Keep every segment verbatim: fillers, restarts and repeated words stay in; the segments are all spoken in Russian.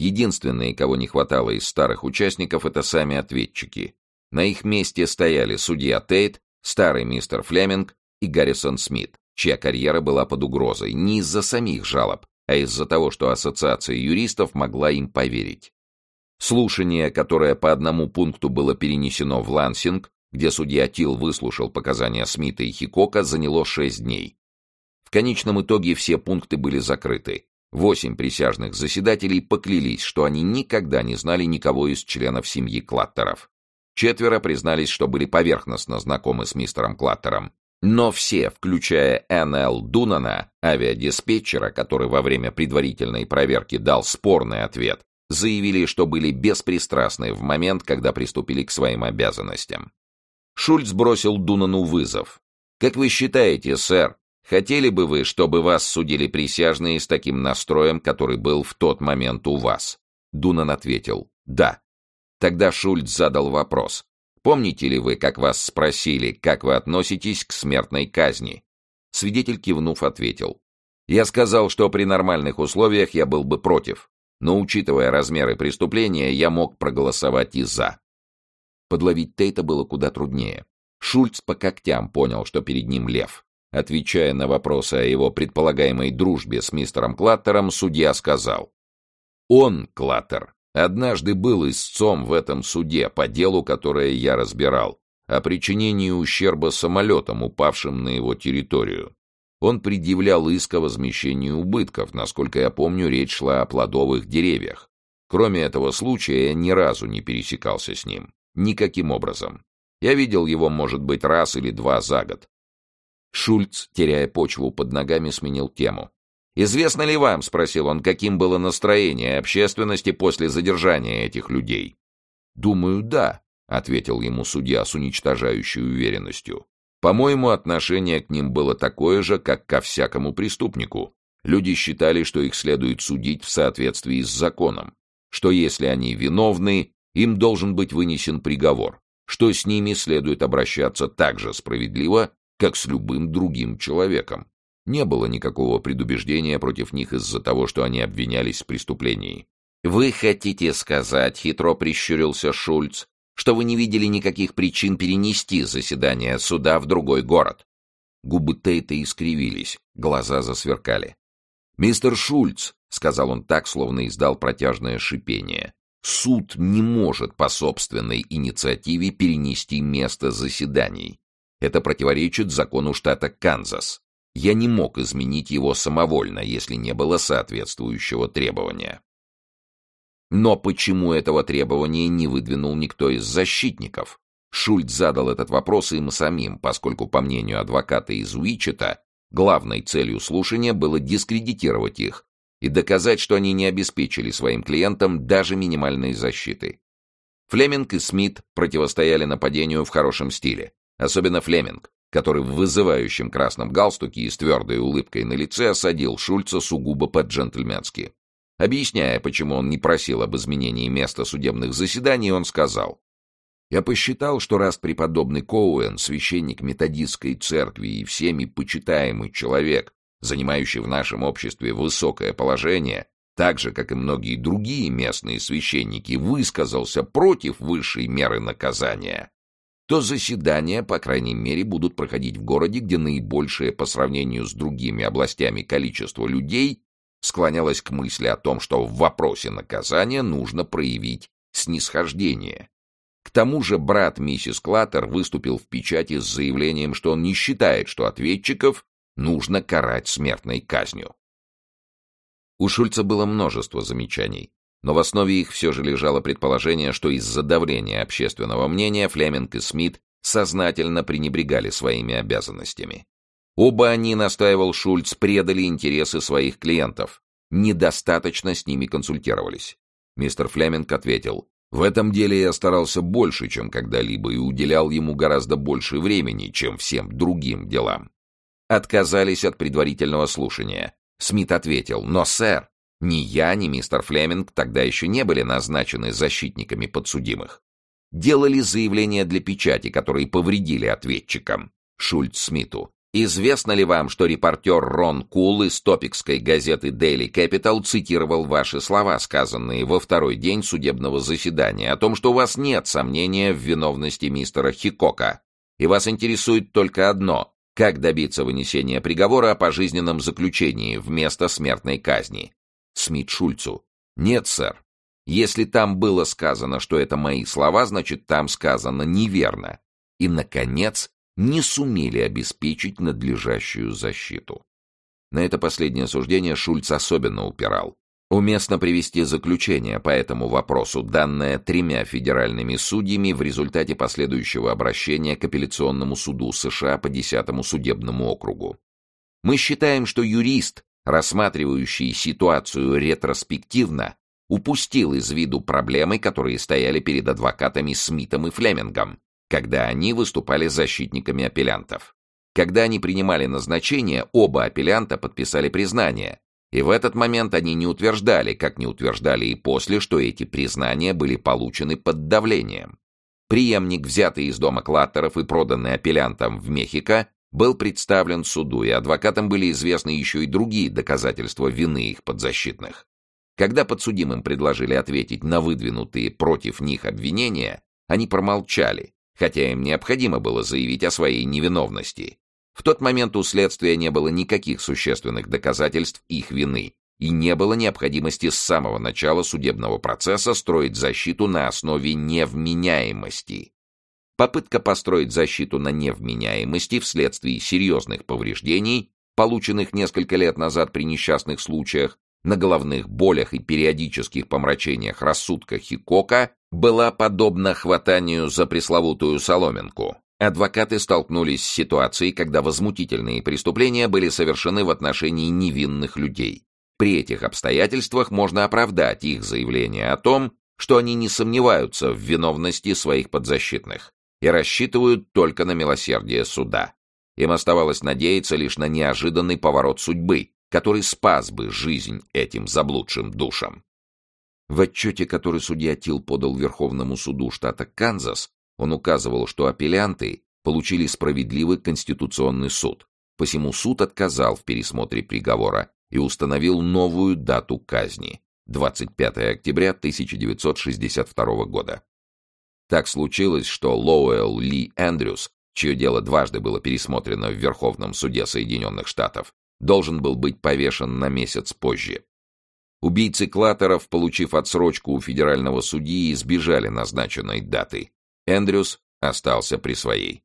Единственные, кого не хватало из старых участников, это сами ответчики. На их месте стояли судья Тейт, старый мистер Флеминг и Гаррисон Смит, чья карьера была под угрозой не из-за самих жалоб, а из-за того, что ассоциация юристов могла им поверить. Слушание, которое по одному пункту было перенесено в Лансинг, где судья Тилл выслушал показания Смита и Хикока, заняло шесть дней. В конечном итоге все пункты были закрыты. Восемь присяжных заседателей поклялись, что они никогда не знали никого из членов семьи Клаттеров. Четверо признались, что были поверхностно знакомы с мистером Клаттером. Но все, включая Эн Эл Дунана, авиадиспетчера, который во время предварительной проверки дал спорный ответ, заявили, что были беспристрастны в момент, когда приступили к своим обязанностям. Шульц бросил Дунану вызов. «Как вы считаете, сэр, хотели бы вы, чтобы вас судили присяжные с таким настроем, который был в тот момент у вас?» Дунан ответил «да». Тогда Шульц задал вопрос. «Помните ли вы, как вас спросили, как вы относитесь к смертной казни?» Свидетель, кивнув, ответил. «Я сказал, что при нормальных условиях я был бы против, но, учитывая размеры преступления, я мог проголосовать и за». Подловить Тейта было куда труднее. Шульц по когтям понял, что перед ним лев. Отвечая на вопросы о его предполагаемой дружбе с мистером Клаттером, судья сказал: «Он, Клаттер, однажды был истцом в этом суде по делу, которое я разбирал, о причинении ущерба самолетам, упавшим на его территорию. Он предъявлял иск о возмещении убытков, насколько я помню, речь шла о плодовых деревьях. Кроме этого случая, я ни разу не пересекался с ним. Никаким образом. Я видел его, может быть, раз или два за год». Шульц, теряя почву под ногами, сменил тему. «Известно ли вам, — спросил он, — каким было настроение общественности после задержания этих людей?» «Думаю, да», — ответил ему судья с уничтожающей уверенностью. «По-моему, отношение к ним было такое же, как ко всякому преступнику. Люди считали, что их следует судить в соответствии с законом, что если они виновны, им должен быть вынесен приговор, что с ними следует обращаться так же справедливо, как с любым другим человеком. Не было никакого предубеждения против них из-за того, что они обвинялись в преступлении». «Вы хотите сказать, — хитро прищурился Шульц, — что вы не видели никаких причин перенести заседание суда в другой город?» Губы Тейта искривились, глаза засверкали. «Мистер Шульц, — сказал он так, словно издал протяжное шипение, — суд не может по собственной инициативе перенести место заседаний. Это противоречит закону штата Канзас. Я не мог изменить его самовольно, если не было соответствующего требования». Но почему этого требования не выдвинул никто из защитников? Шульц задал этот вопрос им самим, поскольку, по мнению адвоката из Уичета, главной целью слушания было дискредитировать их и доказать, что они не обеспечили своим клиентам даже минимальной защиты. Флеминг и Смит противостояли нападению в хорошем стиле, особенно Флеминг, который в вызывающем красном галстуке и с твердой улыбкой на лице осадил Шульца сугубо по-джентльменски. Объясняя, почему он не просил об изменении места судебных заседаний, он сказал: «Я посчитал, что раз преподобный Коуэн, священник методистской церкви и всеми почитаемый человек, занимающий в нашем обществе высокое положение, так же, как и многие другие местные священники, высказался против высшей меры наказания, то заседания, по крайней мере, будут проходить в городе, где наибольшее по сравнению с другими областями количество людей склонялось к мысли о том, что в вопросе наказания нужно проявить снисхождение. К тому же брат миссис Клаттер выступил в печати с заявлением, что он не считает, что ответчиков нужно карать смертной казнью». У Шульца было множество замечаний, но в основе их все же лежало предположение, что из-за давления общественного мнения Флеминг и Смит сознательно пренебрегали своими обязанностями. Оба они, настаивал Шульц, предали интересы своих клиентов, недостаточно с ними консультировались. Мистер Флеминг ответил: «В этом деле я старался больше, чем когда-либо, и уделял ему гораздо больше времени, чем всем другим делам». Отказались от предварительного слушания. Смит ответил: «Но, сэр, ни я, ни мистер Флеминг тогда еще не были назначены защитниками подсудимых. Делали заявления для печати, которые повредили ответчикам». Шульц Смиту: Известно ли вам, что репортер Рон Кул из топикской газеты Daily Capital цитировал ваши слова, сказанные во второй день судебного заседания, о том, что у вас нет сомнения в виновности мистера Хикока, и вас интересует только одно — как добиться вынесения приговора о пожизненном заключении вместо смертной казни? Смит Шульцу: нет, сэр. Если там было сказано, что это мои слова, значит, там сказано неверно. И, наконец, не сумели обеспечить надлежащую защиту. На это последнее суждение Шульц особенно упирал. Уместно привести заключение по этому вопросу, данное тремя федеральными судьями в результате последующего обращения к апелляционному суду США по десятому судебному округу. Мы считаем, что юрист, рассматривающий ситуацию ретроспективно, упустил из виду проблемы, которые стояли перед адвокатами Смитом и Флемингом, когда они выступали защитниками апеллянтов. Когда они принимали назначение, оба апеллянта подписали признание, и в этот момент они не утверждали, как не утверждали и после, что эти признания были получены под давлением. Преемник, взятый из дома Клаттеров и проданный апеллянтам в Мехико, был представлен суду, и адвокатам были известны еще и другие доказательства вины их подзащитных. Когда подсудимым предложили ответить на выдвинутые против них обвинения, они промолчали, хотя им необходимо было заявить о своей невиновности. В тот момент у следствия не было никаких существенных доказательств их вины, и не было необходимости с самого начала судебного процесса строить защиту на основе невменяемости. Попытка построить защиту на невменяемости вследствие серьезных повреждений, полученных несколько лет назад при несчастных случаях, на головных болях и периодических помрачениях рассудка Хикока, была подобна хватанию за пресловутую соломинку. Адвокаты столкнулись с ситуацией, когда возмутительные преступления были совершены в отношении невинных людей. При этих обстоятельствах можно оправдать их заявление о том, что они не сомневаются в виновности своих подзащитных и рассчитывают только на милосердие суда. Им оставалось надеяться лишь на неожиданный поворот судьбы, который спас бы жизнь этим заблудшим душам. В отчете, который судья Тилл подал Верховному суду штата Канзас, он указывал, что апеллянты получили справедливый конституционный суд, посему суд отказал в пересмотре приговора и установил новую дату казни — двадцать пятое октября тысяча девятьсот шестьдесят второго года. Так случилось, что Лоуэлл Ли Эндрюс, чье дело дважды было пересмотрено в Верховном суде Соединенных Штатов, должен был быть повешен на месяц позже. Убийцы Клаттеров, получив отсрочку у федерального судьи, избежали назначенной даты. Эндрюс остался при своей.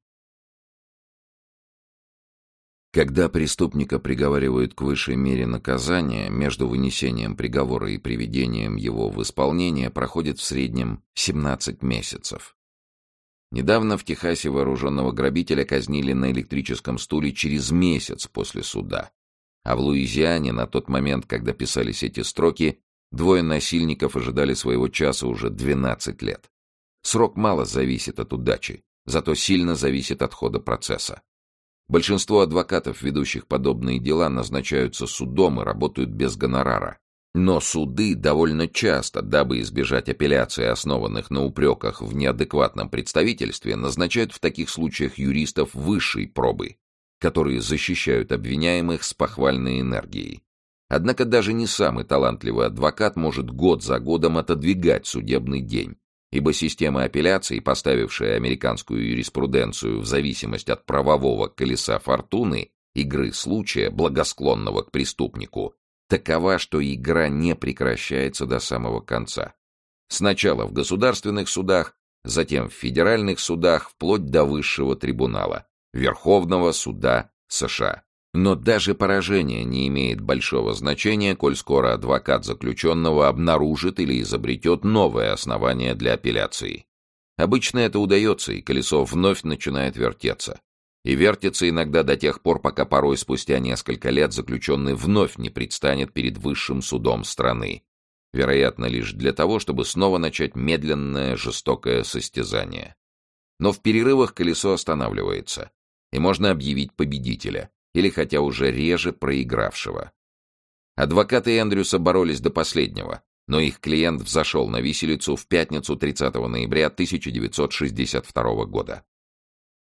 Когда преступника приговаривают к высшей мере наказания, между вынесением приговора и приведением его в исполнение проходит в среднем семнадцать месяцев. Недавно в Техасе вооруженного грабителя казнили на электрическом стуле через месяц после суда. А в Луизиане на тот момент, когда писались эти строки, двое насильников ожидали своего часа уже двенадцать лет. Срок мало зависит от удачи, зато сильно зависит от хода процесса. Большинство адвокатов, ведущих подобные дела, назначаются судом и работают без гонорара. Но суды довольно часто, дабы избежать апелляций, основанных на упреках в неадекватном представительстве, назначают в таких случаях юристов высшей пробы, которые защищают обвиняемых с похвальной энергией. Однако даже не самый талантливый адвокат может год за годом отодвигать судебный день, ибо система апелляций, поставившая американскую юриспруденцию в зависимость от правового колеса фортуны, игры случая, благосклонного к преступнику, такова, что игра не прекращается до самого конца. Сначала в государственных судах, затем в федеральных судах, вплоть до высшего трибунала, Верховного суда США. Но даже поражение не имеет большого значения, коль скоро адвокат заключенного обнаружит или изобретет новое основание для апелляции. Обычно это удается, и колесо вновь начинает вертеться. И вертится иногда до тех пор, пока порой спустя несколько лет заключенный вновь не предстанет перед высшим судом страны. Вероятно, лишь для того, чтобы снова начать медленное, жестокое состязание. Но в перерывах колесо останавливается, и можно объявить победителя, или хотя уже реже проигравшего. Адвокаты Эндрюса боролись до последнего, но их клиент взошел на виселицу в пятницу тридцатого ноября тысяча девятьсот шестьдесят второго года.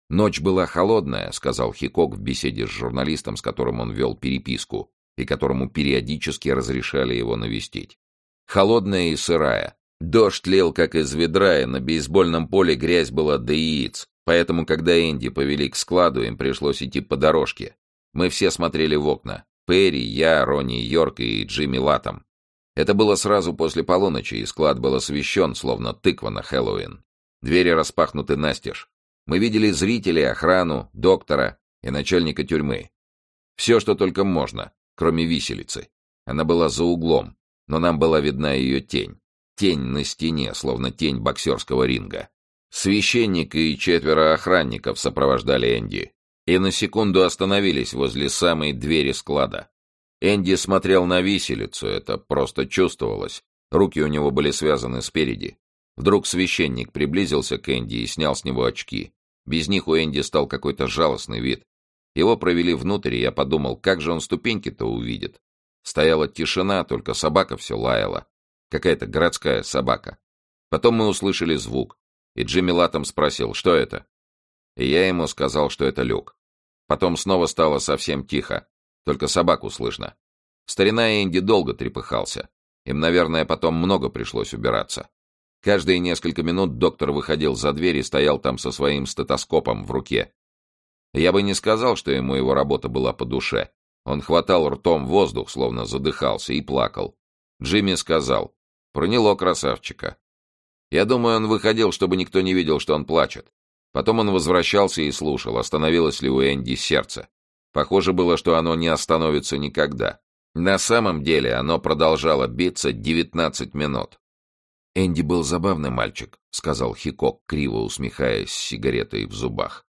«Ночь была холодная», — сказал Хикок в беседе с журналистом, с которым он вел переписку, и которому периодически разрешали его навестить. «Холодная и сырая. Дождь лил, как из ведра, и на бейсбольном поле грязь была до яиц, поэтому, когда Энди повели к складу, им пришлось идти по дорожке. Мы все смотрели в окна. Перри, я, Ронни Йорк и Джимми Латтам. Это было сразу после полуночи, и склад был освещен, словно тыква на Хэллоуин. Двери распахнуты настежь. Мы видели зрителей, охрану, доктора и начальника тюрьмы. Все, что только можно, кроме виселицы. Она была за углом, но нам была видна ее тень. Тень на стене, словно тень боксерского ринга. Священник и четверо охранников сопровождали Энди. И на секунду остановились возле самой двери склада. Энди смотрел на виселицу, это просто чувствовалось. Руки у него были связаны спереди. Вдруг священник приблизился к Энди и снял с него очки. Без них у Энди стал какой-то жалостный вид. Его провели внутрь, и я подумал, как же он ступеньки-то увидит. Стояла тишина, только собака все лаяла. Какая-то городская собака. Потом мы услышали звук, и Джимми Латтам спросил, что это? И я ему сказал, что это люк. Потом снова стало совсем тихо, только собаку слышно. Старина Энди долго трепыхался. Им, наверное, потом много пришлось убираться. Каждые несколько минут доктор выходил за дверь и стоял там со своим стетоскопом в руке. Я бы не сказал, что ему его работа была по душе. Он хватал ртом воздух, словно задыхался, и плакал. Джимми сказал: «Проняло красавчика». Я думаю, он выходил, чтобы никто не видел, что он плачет. Потом он возвращался и слушал, остановилось ли у Энди сердце. Похоже было, что оно не остановится никогда. На самом деле оно продолжало биться девятнадцать минут. «Энди был забавный мальчик», — сказал Хикок, криво усмехаясь, с сигаретой в зубах.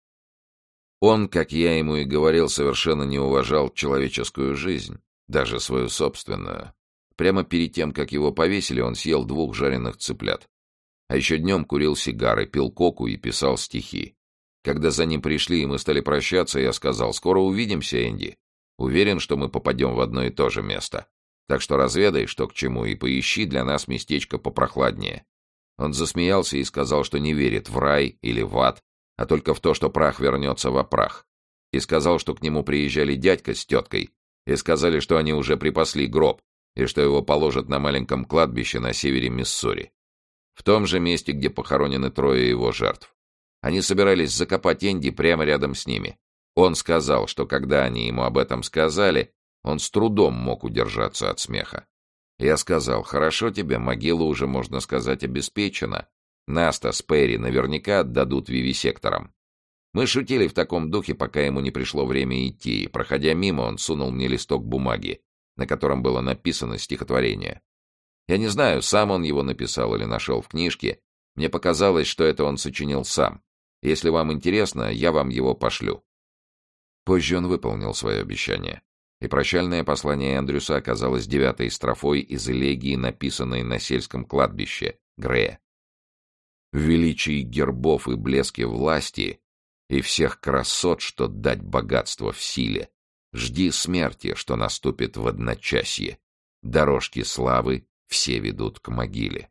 Он, как я ему и говорил, совершенно не уважал человеческую жизнь, даже свою собственную. Прямо перед тем, как его повесили, он съел двух жареных цыплят. А еще днем курил сигары, пил коку и писал стихи. Когда за ним пришли и мы стали прощаться, я сказал: «Скоро увидимся, Энди. Уверен, что мы попадем в одно и то же место. Так что разведай, что к чему, и поищи для нас местечко попрохладнее». Он засмеялся и сказал, что не верит в рай или в ад, а только в то, что прах вернется во прах. И сказал, что к нему приезжали дядька с теткой, и сказали, что они уже припасли гроб, и что его положат на маленьком кладбище на севере Миссури. В том же месте, где похоронены трое его жертв. Они собирались закопать Энди прямо рядом с ними. Он сказал, что когда они ему об этом сказали, он с трудом мог удержаться от смеха. Я сказал: «Хорошо тебе, могила уже, можно сказать, обеспечена. Наста с Перри наверняка отдадут вивисекторам». Мы шутили в таком духе, пока ему не пришло время идти, и, проходя мимо, он сунул мне листок бумаги, на котором было написано стихотворение. Я не знаю, сам он его написал или нашел в книжке. Мне показалось, что это он сочинил сам. Если вам интересно, я вам его пошлю. Позже он выполнил свое обещание, и прощальное послание Эндрюса оказалось девятой строфой из элегии, написанной на сельском кладбище Грея. В величии гербов и блеске власти и всех красот, что дать богатство в силе, жди смерти, что наступит в одночасье. Дорожки славы все ведут к могиле.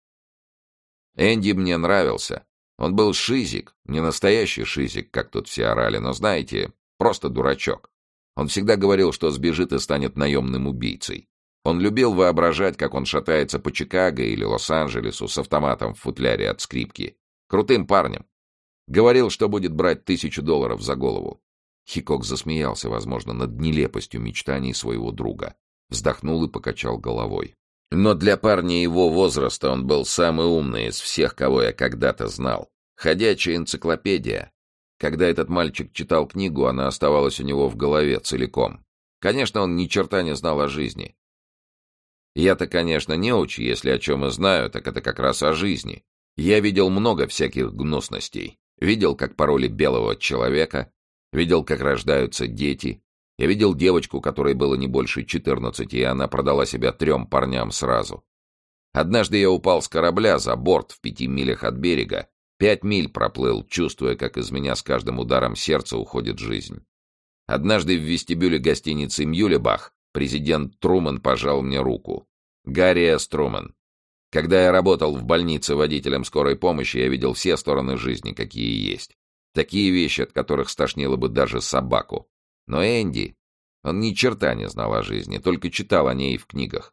Энди мне нравился. Он был шизик, не настоящий шизик, как тут все орали, но, знаете, просто дурачок. Он всегда говорил, что сбежит и станет наемным убийцей. Он любил воображать, как он шатается по Чикаго или Лос-Анджелесу с автоматом в футляре от скрипки. Крутым парнем. Говорил, что будет брать тысячу долларов за голову. Хикок засмеялся, возможно, над нелепостью мечтаний своего друга. Вздохнул и покачал головой. Но для парня его возраста он был самый умный из всех, кого я когда-то знал. Ходячая энциклопедия. Когда этот мальчик читал книгу, она оставалась у него в голове целиком. Конечно, он ни черта не знал о жизни. Я-то, конечно, неуч, если о чем и знаю, так это как раз о жизни. Я видел много всяких гнусностей. Видел, как пороли белого человека. Видел, как рождаются дети. Я видел девочку, которой было не больше четырнадцати, и она продала себя трем парням сразу. Однажды я упал с корабля за борт в пяти милях от берега. Пять миль проплыл, чувствуя, как из меня с каждым ударом сердца уходит жизнь. Однажды в вестибюле гостиницы «Мюлебах» президент Трумэн пожал мне руку. Гарри С. Трумэн. Когда я работал в больнице водителем скорой помощи, я видел все стороны жизни, какие есть. Такие вещи, от которых стошнило бы даже собаку. Но Энди, он ни черта не знал о жизни, только читал о ней в книгах.